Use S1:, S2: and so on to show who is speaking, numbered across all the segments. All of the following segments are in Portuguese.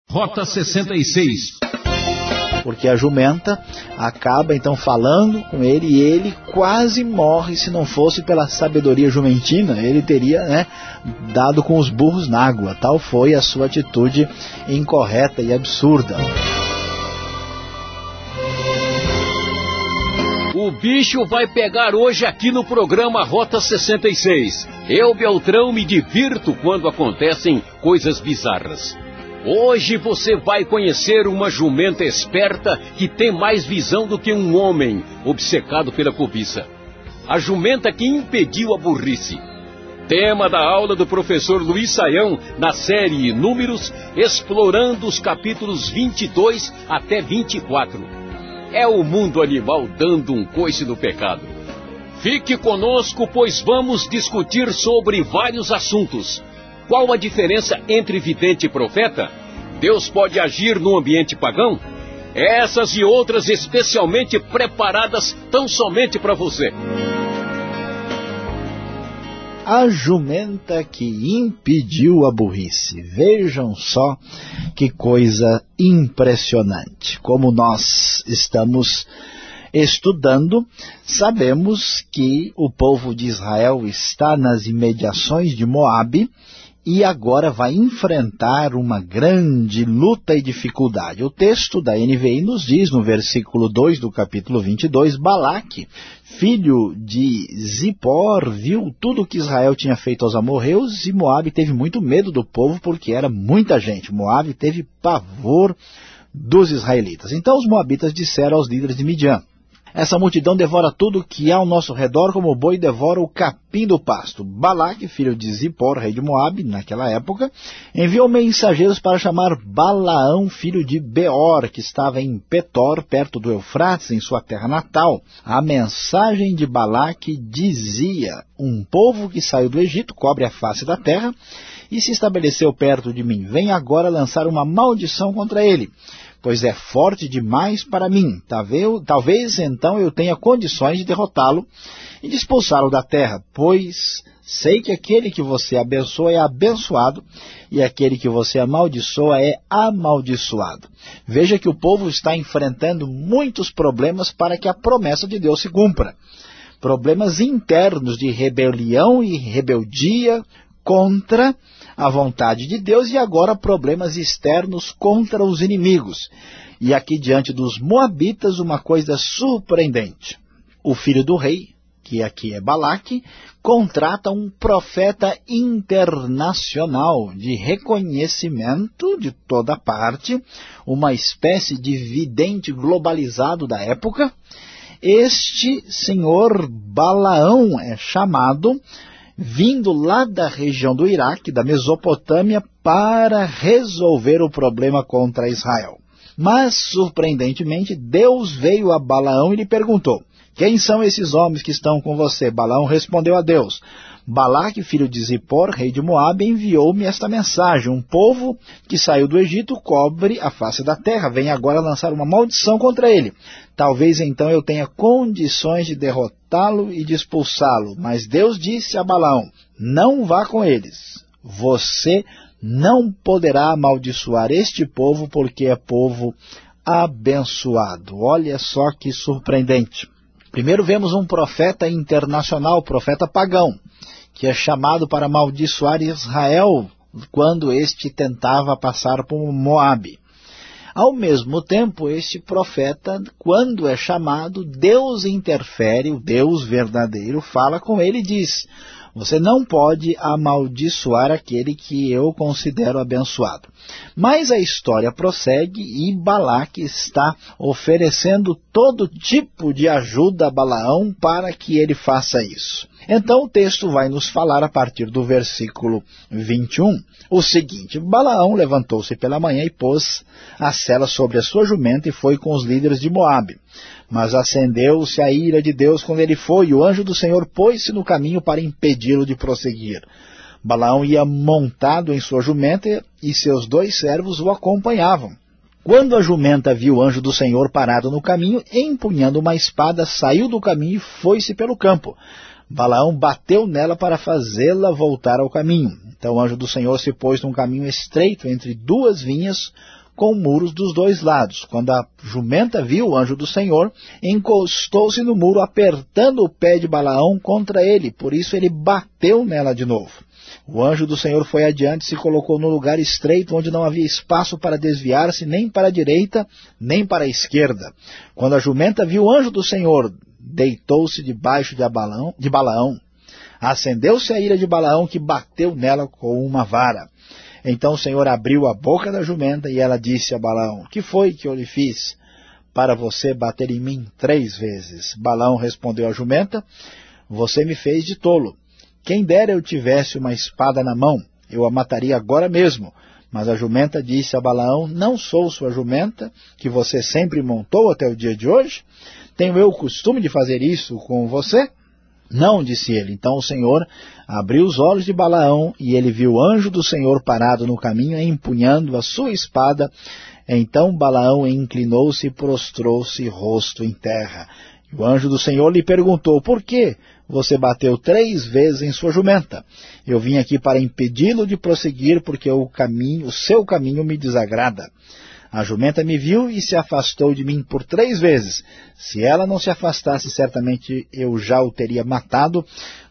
S1: Rota 66.
S2: Porque a jumenta acaba então falando com ele e ele quase morre. Se não fosse pela sabedoria jumentina, ele teria dado com os burros na água. Tal foi a sua atitude incorreta e absurda.
S3: O bicho vai pegar hoje aqui no programa Rota 66. Eu, Beltrão, me divirto quando acontecem coisas bizarras. Hoje você vai conhecer uma jumenta esperta que tem mais visão do que um homem obcecado pela cobiça. A jumenta que impediu a burrice. Tema da aula do professor Luiz Saião na série Números, explorando os capítulos 22 até 24. É o mundo animal dando um coice no pecado. Fique conosco, pois vamos discutir sobre vários assuntos. Qual a diferença entre vidente e profeta? Deus pode agir no ambiente pagão? Essas e outras especialmente preparadas tão somente para você.
S2: A jumenta que impediu a burrice. Vejam só que coisa impressionante. Como nós estamos estudando, sabemos que o povo de Israel está nas imediações de Moabe, e agora vai enfrentar uma grande luta e dificuldade. O texto da NVI nos diz, no versículo 2 do capítulo 22, Balaque, filho de Zippor, viu tudo o que Israel tinha feito aos amorreus, e Moabe teve muito medo do povo, porque era muita gente. Moabe teve pavor dos israelitas. Então os moabitas disseram aos líderes de Midian: essa multidão devora tudo que há ao nosso redor, como o boi devora o capim do pasto. Balaque, filho de Zippor, rei de Moabe, naquela época, enviou mensageiros para chamar Balaão, filho de Beor, que estava em Petor, perto do Eufrates, em sua terra natal. A mensagem de Balaque dizia: um povo que saiu do Egito cobre a face da terra e se estabeleceu perto de mim. Vem agora lançar uma maldição contra ele, pois é forte demais para mim. Talvez então eu tenha condições de derrotá-lo e de expulsá-lo da terra, pois sei que aquele que você abençoa é abençoado e aquele que você amaldiçoa é amaldiçoado. Veja que o povo está enfrentando muitos problemas para que a promessa de Deus se cumpra. Problemas internos de rebelião e rebeldia contra a vontade de Deus, e agora problemas externos contra os inimigos. E aqui diante dos moabitas uma coisa surpreendente. O filho do rei, que aqui é Balaque, contrata um profeta internacional de reconhecimento de toda parte, uma espécie de vidente globalizado da época. Este senhor Balaão é chamado, vindo lá da região do Iraque, da Mesopotâmia, para resolver o problema contra Israel. Mas, surpreendentemente, Deus veio a Balaão e lhe perguntou: quem são esses homens que estão com você? Balaão respondeu a Deus: Balaque, filho de Zippor, rei de Moabe, enviou-me esta mensagem: um povo que saiu do Egito cobre a face da terra, vem agora lançar uma maldição contra ele. Talvez então eu tenha condições de derrotá-lo e de expulsá-lo. Mas Deus disse a Balaão: não vá com eles. Você não poderá amaldiçoar este povo, porque é povo abençoado. Olha só que surpreendente. Primeiro vemos um profeta internacional, profeta pagão, que é chamado para amaldiçoar Israel quando este tentava passar por Moabe. Ao mesmo tempo, este profeta, quando é chamado, Deus interfere, o Deus verdadeiro fala com ele e diz: você não pode amaldiçoar aquele que eu considero abençoado. Mas a história prossegue e Balaque está oferecendo todo tipo de ajuda a Balaão para que ele faça isso. Então o texto vai nos falar a partir do versículo 21 o seguinte: Balaão levantou-se pela manhã e pôs a sela sobre a sua jumenta e foi com os líderes de Moabe. Mas acendeu-se a ira de Deus quando ele foi, e o anjo do Senhor pôs-se no caminho para impedi-lo de prosseguir. Balaão ia montado em sua jumenta e seus 2 servos o acompanhavam. Quando a jumenta viu o anjo do Senhor parado no caminho, empunhando uma espada, saiu do caminho e foi-se pelo campo. Balaão bateu nela para fazê-la voltar ao caminho. Então o anjo do Senhor se pôs num caminho estreito entre duas vinhas, com muros dos dois lados. Quando a jumenta viu o anjo do Senhor, encostou-se no muro, apertando o pé de Balaão contra ele. Por isso ele bateu nela de novo. O anjo do Senhor foi adiante e se colocou no lugar estreito, onde não havia espaço para desviar-se nem para a direita, nem para a esquerda. Quando a jumenta viu o anjo do Senhor, deitou-se debaixo de Balaão. Acendeu-se a ira de Balaão, que bateu nela com uma vara. Então o Senhor abriu a boca da jumenta e ela disse a Balaão: que foi que eu lhe fiz para você bater em mim 3 vezes? Balaão respondeu à jumenta: você me fez de tolo. Quem dera eu tivesse uma espada na mão, eu a mataria agora mesmo. Mas a jumenta disse a Balaão: não sou sua jumenta, que você sempre montou até o dia de hoje? Tenho eu o costume de fazer isso com você? Não, disse ele. Então o Senhor abriu os olhos de Balaão, e ele viu o anjo do Senhor parado no caminho, empunhando a sua espada. Então Balaão inclinou-se e prostrou-se rosto em terra. E o anjo do Senhor lhe perguntou: por que você bateu 3 vezes em sua jumenta? Eu vim aqui para impedi-lo de prosseguir, porque o seu caminho me desagrada. A jumenta me viu e se afastou de mim por 3 vezes. Se ela não se afastasse, certamente eu já o teria matado,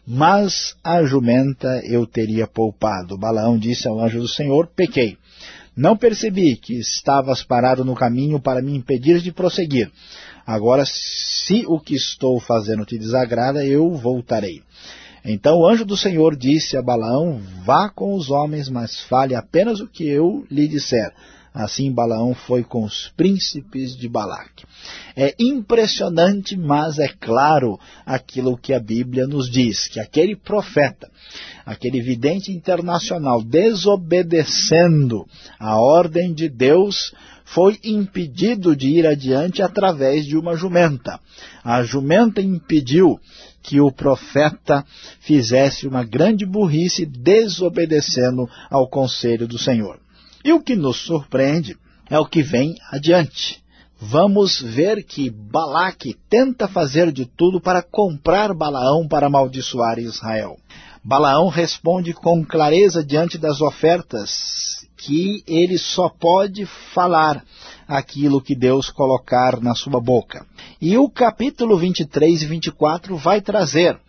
S2: mas a jumenta eu teria poupado. Balaão disse ao anjo do Senhor: pequei. Não percebi que estavas parado no caminho para me impedir de prosseguir. Agora, se o que estou fazendo te desagrada, eu voltarei. Então o anjo do Senhor disse a Balaão: vá com os homens, mas fale apenas o que eu lhe disser. Assim Balaão foi com os príncipes de Balaque. É impressionante, mas é claro aquilo que a Bíblia nos diz, que aquele profeta, aquele vidente internacional, desobedecendo a ordem de Deus, foi impedido de ir adiante através de uma jumenta. A jumenta impediu que o profeta fizesse uma grande burrice, desobedecendo ao conselho do Senhor. E o que nos surpreende é o que vem adiante. Vamos ver que Balaque tenta fazer de tudo para comprar Balaão para amaldiçoar Israel. Balaão responde com clareza diante das ofertas que ele só pode falar aquilo que Deus colocar na sua boca. E o capítulo 23 e 24 vai trazer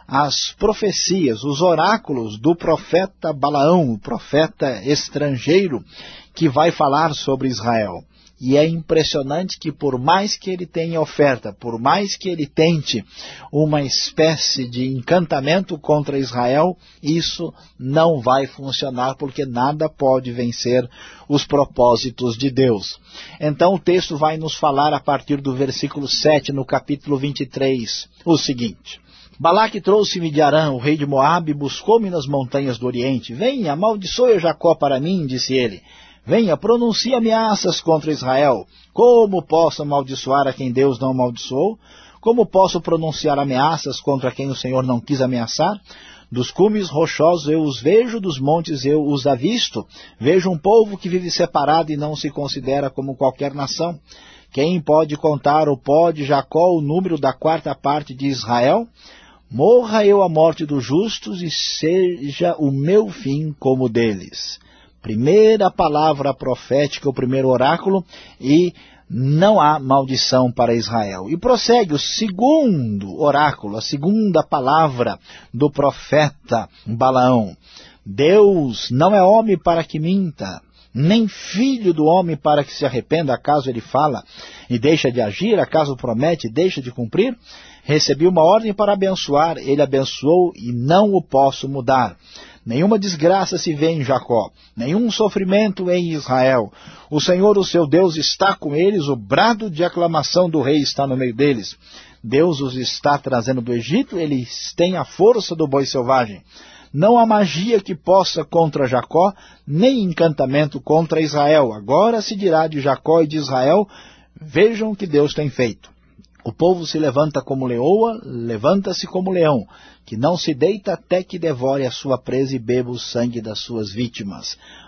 S2: as profecias, os oráculos do profeta Balaão, o profeta estrangeiro, que vai falar sobre Israel. E é impressionante que por mais que ele tenha oferta, por mais que ele tente uma espécie de encantamento contra Israel, isso não vai funcionar, porque nada pode vencer os propósitos de Deus. Então o texto vai nos falar a partir do versículo 7, no capítulo 23, o seguinte: Balaque trouxe-me de Arã, o rei de Moabe, e buscou-me nas montanhas do Oriente. Venha, amaldiçoe Jacó para mim, disse ele. Venha, pronuncie ameaças contra Israel. Como posso amaldiçoar a quem Deus não amaldiçoou? Como posso pronunciar ameaças contra quem o Senhor não quis ameaçar? Dos cumes rochosos eu os vejo, dos montes eu os avisto. Vejo um povo que vive separado e não se considera como qualquer nação. Quem pode contar o pó de Jacó, o número da 4ª parte de Israel? Morra eu a morte dos justos e seja o meu fim como o deles. Primeira palavra profética, o primeiro oráculo, e não há maldição para Israel. E prossegue o segundo oráculo, a segunda palavra do profeta Balaão. Deus não é homem para que minta, nem filho do homem para que se arrependa, acaso ele fala e deixa de agir, acaso promete e deixa de cumprir? Recebi uma ordem para abençoar, ele abençoou e não o posso mudar. Nenhuma desgraça se vê em Jacó, nenhum sofrimento em Israel. O Senhor, o seu Deus, está com eles, o brado de aclamação do rei está no meio deles. Deus os está trazendo do Egito, eles têm a força do boi selvagem. Não há magia que possa contra Jacó, nem encantamento contra Israel. Agora se dirá de Jacó e de Israel: vejam o que Deus tem feito. O povo se levanta como leoa, levanta-se como leão, que não se deita até que devore a sua presa e beba o sangue das suas vítimas.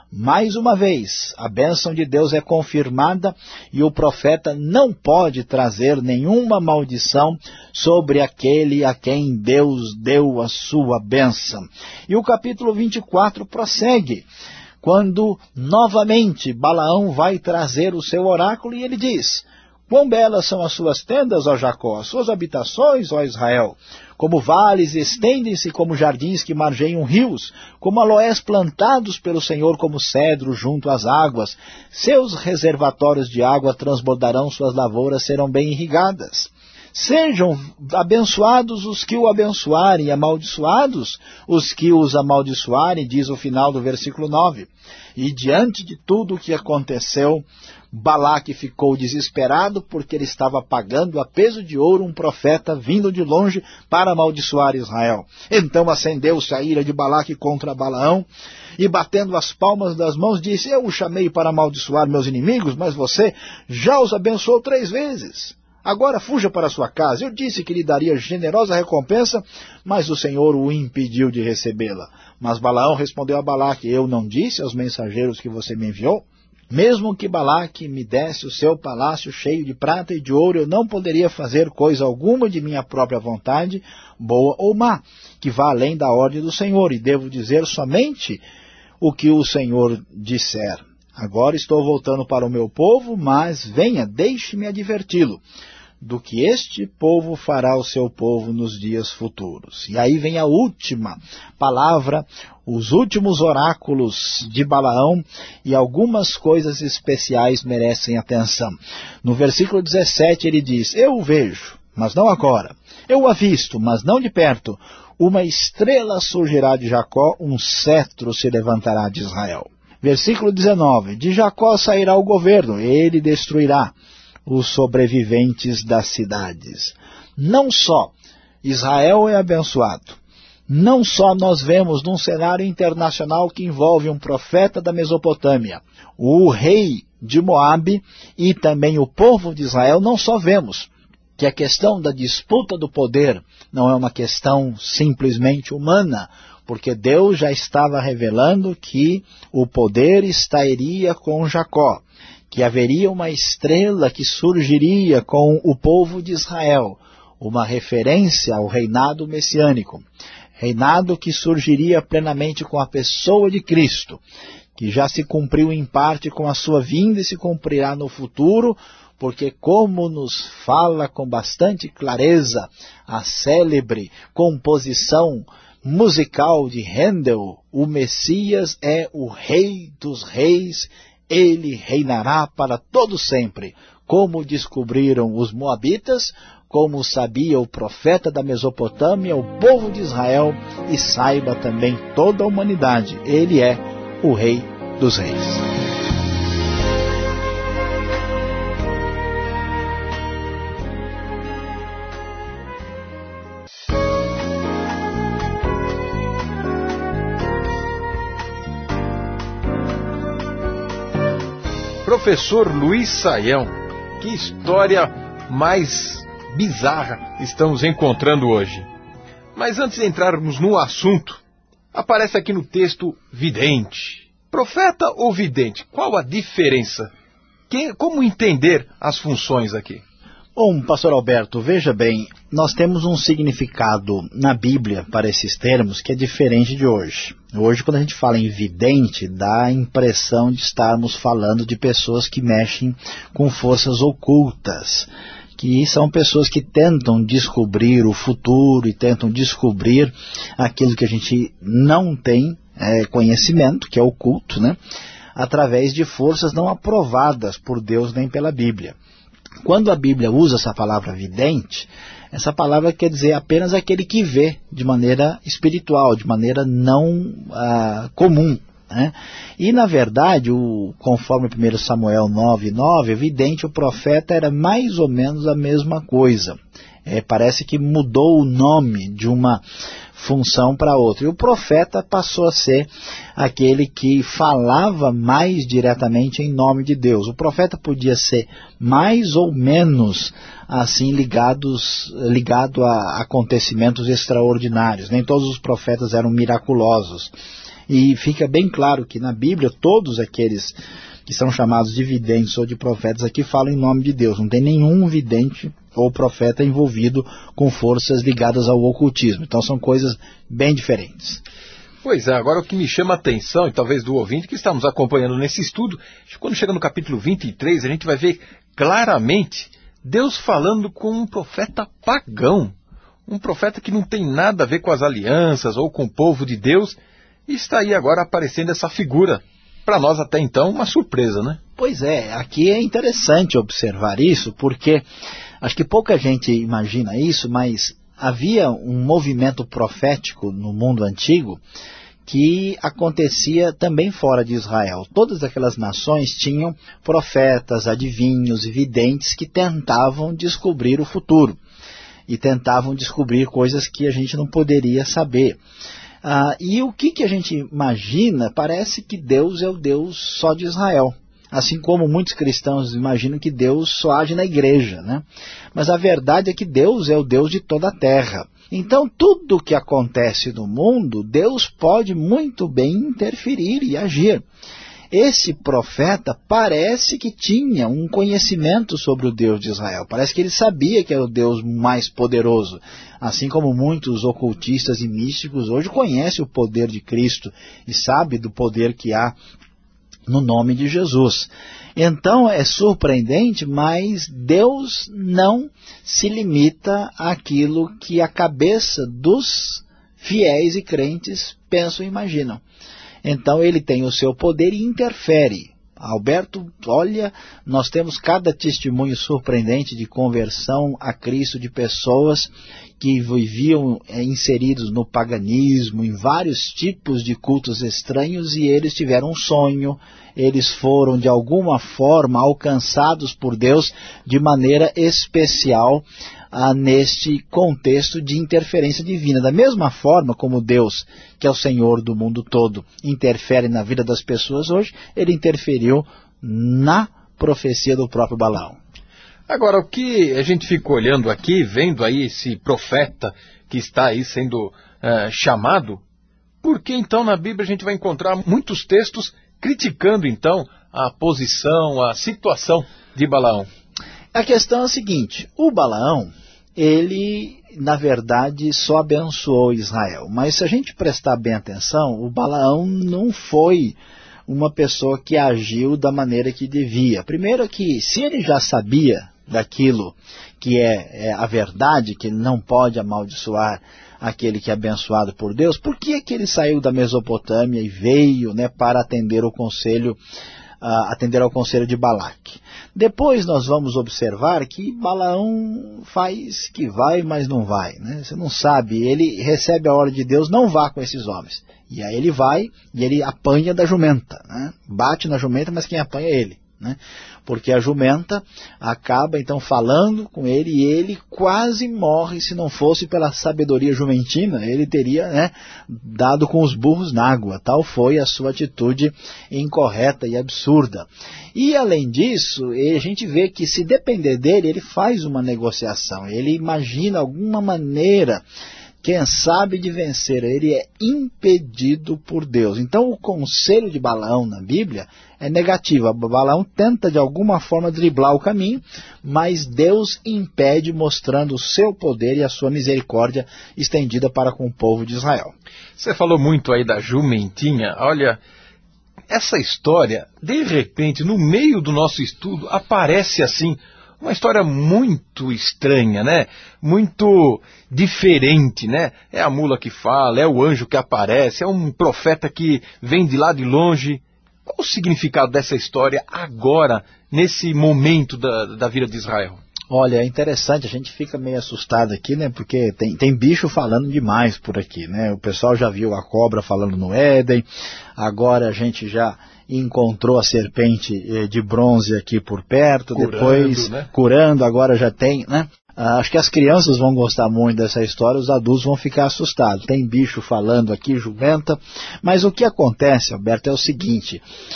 S2: Mais uma vez, a bênção de Deus é confirmada e o profeta não pode trazer nenhuma maldição sobre aquele a quem Deus deu a sua bênção. E o capítulo 24 prossegue, quando novamente Balaão vai trazer o seu oráculo e ele diz: quão belas são as suas tendas, ó Jacó, as suas habitações, ó Israel. Como vales estendem-se como jardins que margeiam rios, como aloés plantados pelo Senhor como cedro junto às águas. Seus reservatórios de água transbordarão, suas lavouras serão bem irrigadas. Sejam abençoados os que o abençoarem, e amaldiçoados os que os amaldiçoarem, diz o final do versículo 9. E diante de tudo o que aconteceu, Balaque ficou desesperado porque ele estava pagando a peso de ouro um profeta vindo de longe para amaldiçoar Israel. Então acendeu-se a ira de Balaque contra Balaão e batendo as palmas das mãos disse: eu o chamei para amaldiçoar meus inimigos, mas você já os abençoou 3 vezes. Agora fuja para sua casa. Eu disse que lhe daria generosa recompensa, mas o Senhor o impediu de recebê-la. Mas Balaão respondeu a Balaque: eu não disse aos mensageiros que você me enviou? Mesmo que Balaque me desse o seu palácio cheio de prata e de ouro, eu não poderia fazer coisa alguma de minha própria vontade, boa ou má, que vá além da ordem do Senhor, e devo dizer somente o que o Senhor disser. Agora estou voltando para o meu povo, mas venha, deixe-me adverti-lo do que este povo fará ao seu povo nos dias futuros. E aí vem a última palavra, os últimos oráculos de Balaão, e algumas coisas especiais merecem atenção. No versículo 17 ele diz: eu o vejo, mas não agora. Eu o avisto, mas não de perto. Uma estrela surgirá de Jacó, um cetro se levantará de Israel. Versículo 19, de Jacó sairá o governo, ele destruirá os sobreviventes das cidades. Não só Israel é abençoado, não só nós vemos num cenário internacional que envolve um profeta da Mesopotâmia, o rei de Moabe e também o povo de Israel, não só vemos que a questão da disputa do poder não é uma questão simplesmente humana, porque Deus já estava revelando que o poder estaria com Jacó, que haveria uma estrela que surgiria com o povo de Israel, uma referência ao reinado messiânico, reinado que surgiria plenamente com a pessoa de Cristo, que já se cumpriu em parte com a sua vinda e se cumprirá no futuro, porque como nos fala com bastante clareza a célebre composição musical de Handel, o Messias é o Rei dos Reis, ele reinará para todo sempre, como descobriram os moabitas, como sabia o profeta da Mesopotâmia, o povo de Israel, e saiba também toda a humanidade, ele é o Rei dos Reis.
S4: Professor Luiz Saião, que história mais bizarra estamos encontrando hoje. Mas antes de entrarmos no assunto, aparece aqui no texto vidente. Profeta ou vidente? Qual a diferença? Como entender as funções aqui?
S2: Bom, pastor Alberto, veja bem, nós temos um significado na Bíblia para esses termos que é diferente de hoje. Hoje, quando a gente fala em vidente, dá a impressão de estarmos falando de pessoas que mexem com forças ocultas, que são pessoas que tentam descobrir o futuro e tentam descobrir aquilo que a gente não tem conhecimento, que é oculto, né? Através de forças não aprovadas por Deus nem pela Bíblia. Quando a Bíblia usa essa palavra vidente, essa palavra quer dizer apenas aquele que vê de maneira espiritual, de maneira não comum, né? E na verdade, conforme 1 Samuel 9:9, vidente, o profeta era mais ou menos a mesma coisa. Parece que mudou o nome de uma função para outra. E o profeta passou a ser aquele que falava mais diretamente em nome de Deus. O profeta podia ser mais ou menos assim ligado a acontecimentos extraordinários. Nem todos os profetas eram miraculosos. E fica bem claro que na Bíblia todos aqueles que são chamados de videntes ou de profetas aqui falam em nome de Deus. Não tem nenhum vidente ou profeta envolvido com forças ligadas ao ocultismo. Então são coisas bem diferentes.
S4: Pois é, agora o que me chama a atenção, e talvez do ouvinte que estamos acompanhando nesse estudo, quando chega no capítulo 23, a gente vai ver claramente Deus falando com um profeta pagão, um profeta que não tem nada a ver com as alianças ou com o povo de Deus, e está aí agora aparecendo essa figura. Para nós até então uma surpresa, né?
S2: Pois é, aqui é interessante observar isso, porque acho que pouca gente imagina isso, mas havia um movimento profético no mundo antigo que acontecia também fora de Israel. Todas aquelas nações tinham profetas, adivinhos e videntes que tentavam descobrir o futuro e tentavam descobrir coisas que a gente não poderia saber. E o que a gente imagina, parece que Deus é o Deus só de Israel. Assim como muitos cristãos imaginam que Deus só age na igreja, né? Mas a verdade é que Deus é o Deus de toda a terra. Então, tudo o que acontece no mundo, Deus pode muito bem interferir e agir. Esse profeta parece que tinha um conhecimento sobre o Deus de Israel. Parece que ele sabia que era o Deus mais poderoso. Assim como muitos ocultistas e místicos hoje conhecem o poder de Cristo e sabem do poder que há no nome de Jesus. Então é surpreendente, mas Deus não se limita àquilo que a cabeça dos fiéis e crentes pensam e imaginam. Então ele tem o seu poder e interfere. Alberto, olha, nós temos cada testemunho surpreendente de conversão a Cristo de pessoas que viviam inseridos no paganismo, em vários tipos de cultos estranhos, e eles tiveram um sonho, eles foram de alguma forma alcançados por Deus de maneira especial neste contexto de interferência divina. Da mesma forma como Deus, que é o Senhor do mundo todo, interfere na vida das pessoas hoje, ele interferiu na profecia do próprio Balaão.
S4: Agora, o que a gente fica olhando aqui, vendo aí esse profeta que está aí sendo chamado, por que então na Bíblia a gente vai encontrar muitos textos criticando então a posição, a situação de Balaão?
S2: A questão é a seguinte, o Balaão, ele na verdade só abençoou Israel, mas se a gente prestar bem atenção, o Balaão não foi uma pessoa que agiu da maneira que devia. Primeiro que se ele já sabia daquilo que é a verdade, que ele não pode amaldiçoar aquele que é abençoado por Deus, por que ele saiu da Mesopotâmia e veio, né, para atender ao conselho de Balaque? Depois nós vamos observar que Balaão faz que vai, mas não vai, né? Você não sabe, ele recebe a ordem de Deus, não vá com esses homens. E aí ele vai e ele apanha da jumenta, né? Bate na jumenta, mas quem apanha é ele, né? Porque a jumenta acaba então falando com ele e ele quase morre. Se não fosse pela sabedoria jumentina, ele teria, né, dado com os burros na água. Tal foi a sua atitude incorreta e absurda. E além disso, a gente vê que se depender dele, ele faz uma negociação, ele imagina alguma maneira, quem sabe, de vencer. Ele é impedido por Deus. Então o conselho de Balaão na Bíblia é negativo. Balaão tenta de alguma forma driblar o caminho, mas Deus impede, mostrando o seu poder e a sua misericórdia estendida para com o povo de Israel.
S4: Você falou muito aí da jumentinha. Olha, essa história, de repente, no meio do nosso estudo, aparece assim, uma história muito estranha, né? Muito diferente, né? É a mula que fala, é o anjo que aparece, é um profeta que vem de lá de longe. Qual o significado dessa história agora, nesse momento da vida de Israel?
S2: Olha, é interessante, a gente fica meio assustado aqui, né? Porque tem bicho falando demais por aqui, né? O pessoal já viu a cobra falando no Éden, agora a gente já encontrou a serpente de bronze aqui por perto, depois curando, agora já tem, né? Acho que as crianças vão gostar muito dessa história, os adultos vão ficar assustados. Tem bicho falando aqui, jumenta, mas o que acontece, Alberto, é o seguinte: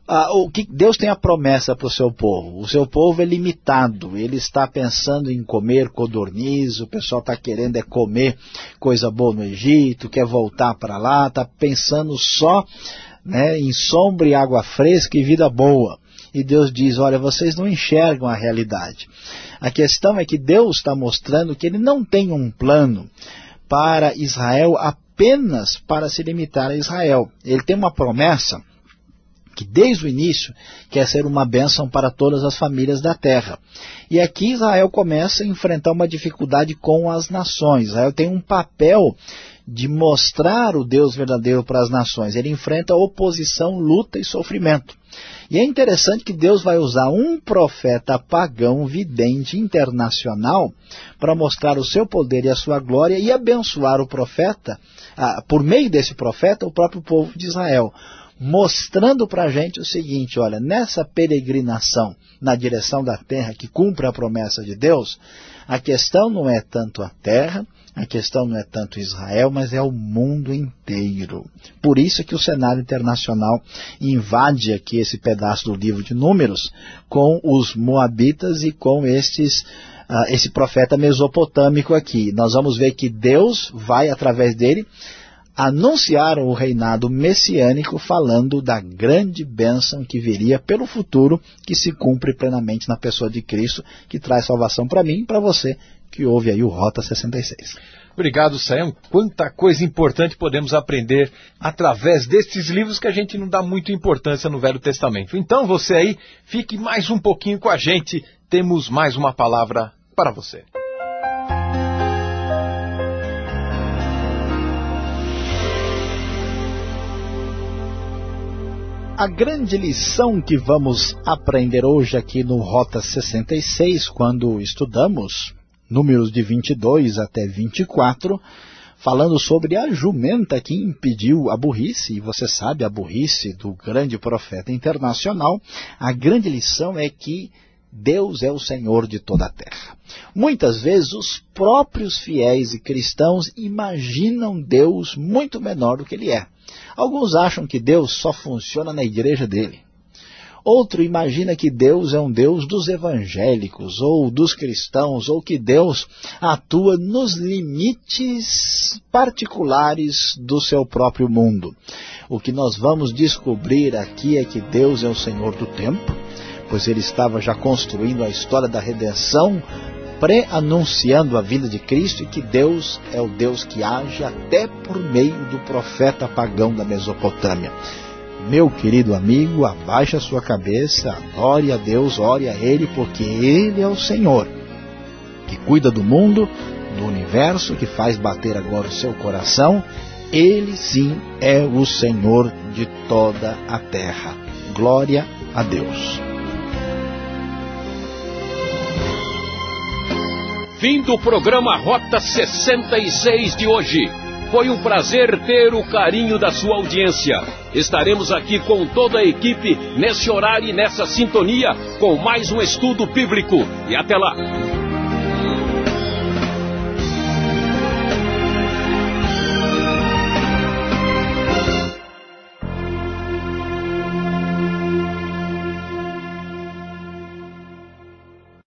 S2: o que Deus tem a promessa para o seu povo. O seu povo é limitado, ele está pensando em comer codorniz, o pessoal está querendo comer coisa boa no Egito, quer voltar para lá, está pensando só, né, em sombra e água fresca e vida boa. E Deus diz, olha, vocês não enxergam a realidade. A questão é que Deus está mostrando que ele não tem um plano para Israel apenas para se limitar a Israel. Ele tem uma promessa que desde o início quer ser uma bênção para todas as famílias da terra. E aqui Israel começa a enfrentar uma dificuldade com as nações. Israel tem um papel de mostrar o Deus verdadeiro para as nações. Ele enfrenta oposição, luta e sofrimento. E é interessante que Deus vai usar um profeta pagão, vidente, internacional, para mostrar o seu poder e a sua glória e abençoar o profeta, por meio desse profeta, o próprio povo de Israel, mostrando para a gente o seguinte, olha, nessa peregrinação na direção da terra que cumpre a promessa de Deus, a questão não é tanto a terra, a questão não é tanto Israel, mas é o mundo inteiro. Por isso é que o cenário internacional invade aqui esse pedaço do livro de Números com os moabitas e com esse profeta mesopotâmico aqui. Nós vamos ver que Deus vai, através dele, anunciar o reinado messiânico, falando da grande bênção que viria pelo futuro, que se cumpre plenamente na pessoa de Cristo, que traz salvação para mim e para você, que ouve aí o Rota 66.
S4: Obrigado, Sayão. Quanta coisa importante podemos aprender através destes livros que a gente não dá muita importância no Velho Testamento. Então você aí, fique mais um pouquinho com a gente. Temos mais uma palavra para você.
S2: A grande lição que vamos aprender hoje aqui no Rota 66, quando estudamos Números de 22 até 24, falando sobre a jumenta que impediu a burrice, e você sabe a burrice do grande profeta internacional, a grande lição é que Deus é o Senhor de toda a terra. Muitas vezes os próprios fiéis e cristãos imaginam Deus muito menor do que Ele é. Alguns acham que Deus só funciona na igreja dele. Outro imagina que Deus é um Deus dos evangélicos ou dos cristãos, ou que Deus atua nos limites particulares do seu próprio mundo. O que nós vamos descobrir aqui é que Deus é o Senhor do tempo, pois Ele estava já construindo a história da redenção, pré-anunciando a vinda de Cristo, e que Deus é o Deus que age até por meio do profeta pagão da Mesopotâmia. Meu querido amigo, abaixe a sua cabeça, adore a Deus, ore a Ele, porque Ele é o Senhor, que cuida do mundo, do universo, que faz bater agora o seu coração. Ele sim é o Senhor de toda a terra. Glória a Deus.
S3: Fim do programa Rota 66 de hoje. Foi um prazer ter o carinho da sua audiência. Estaremos aqui com toda a equipe nesse horário e nessa sintonia com mais um estudo bíblico. E até lá!